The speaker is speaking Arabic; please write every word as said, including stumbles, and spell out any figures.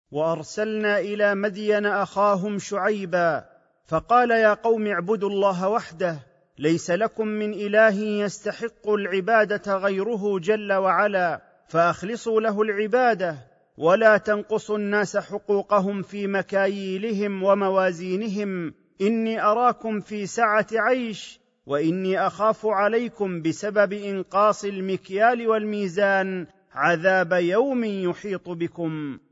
وارسلنا الى مدين اخاهم شعيبا فقال يا قوم اعبدوا الله وحده ليس لكم من اله يستحق العباده غيره جل وعلا، فاخلصوا له العباده ولا تنقصوا الناس حقوقهم في مكاييلهم وموازينهم، اني اراكم في سعه عيش واني اخاف عليكم بسبب انقاص المكيال والميزان عذاب يوم يحيط بكم.